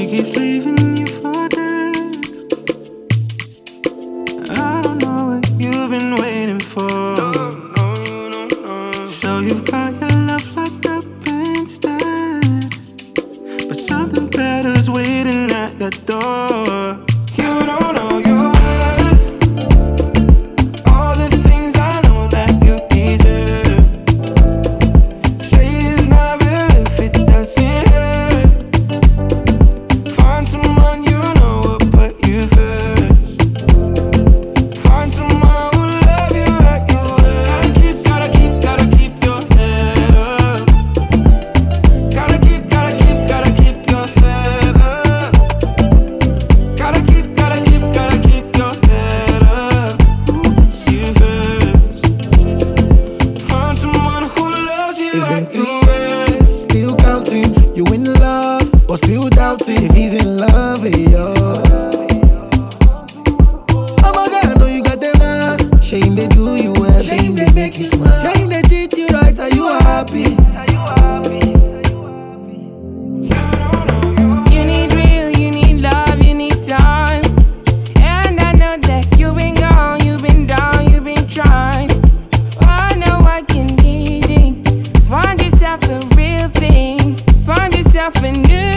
keeps leaving you for dead. I don't know what you've been waiting for. So you've got your love locked up instead, but something better's waiting at your door. You don't know your worth, all the things I know that you deserve. Say it's never if it doesn't hurt. Find someone you know will put you first. Find someone who love you at your worst. Gotta keep your head up. Gotta keep your head up. Gotta keep your head up. Who puts you first? Find someone who loves you It's been at 3 your worst. years, still counting. You in love, but still doubting if he's in love with you. Oh my God, I know you got them man. Shame they do you well, shame they make you smile. Shame they treat you right, are you happy? You need real, you need love, you need time. And I know that you've been gone, you've been down, you've been trying. Oh, now I can need it. Find yourself a real thing. Find yourself a new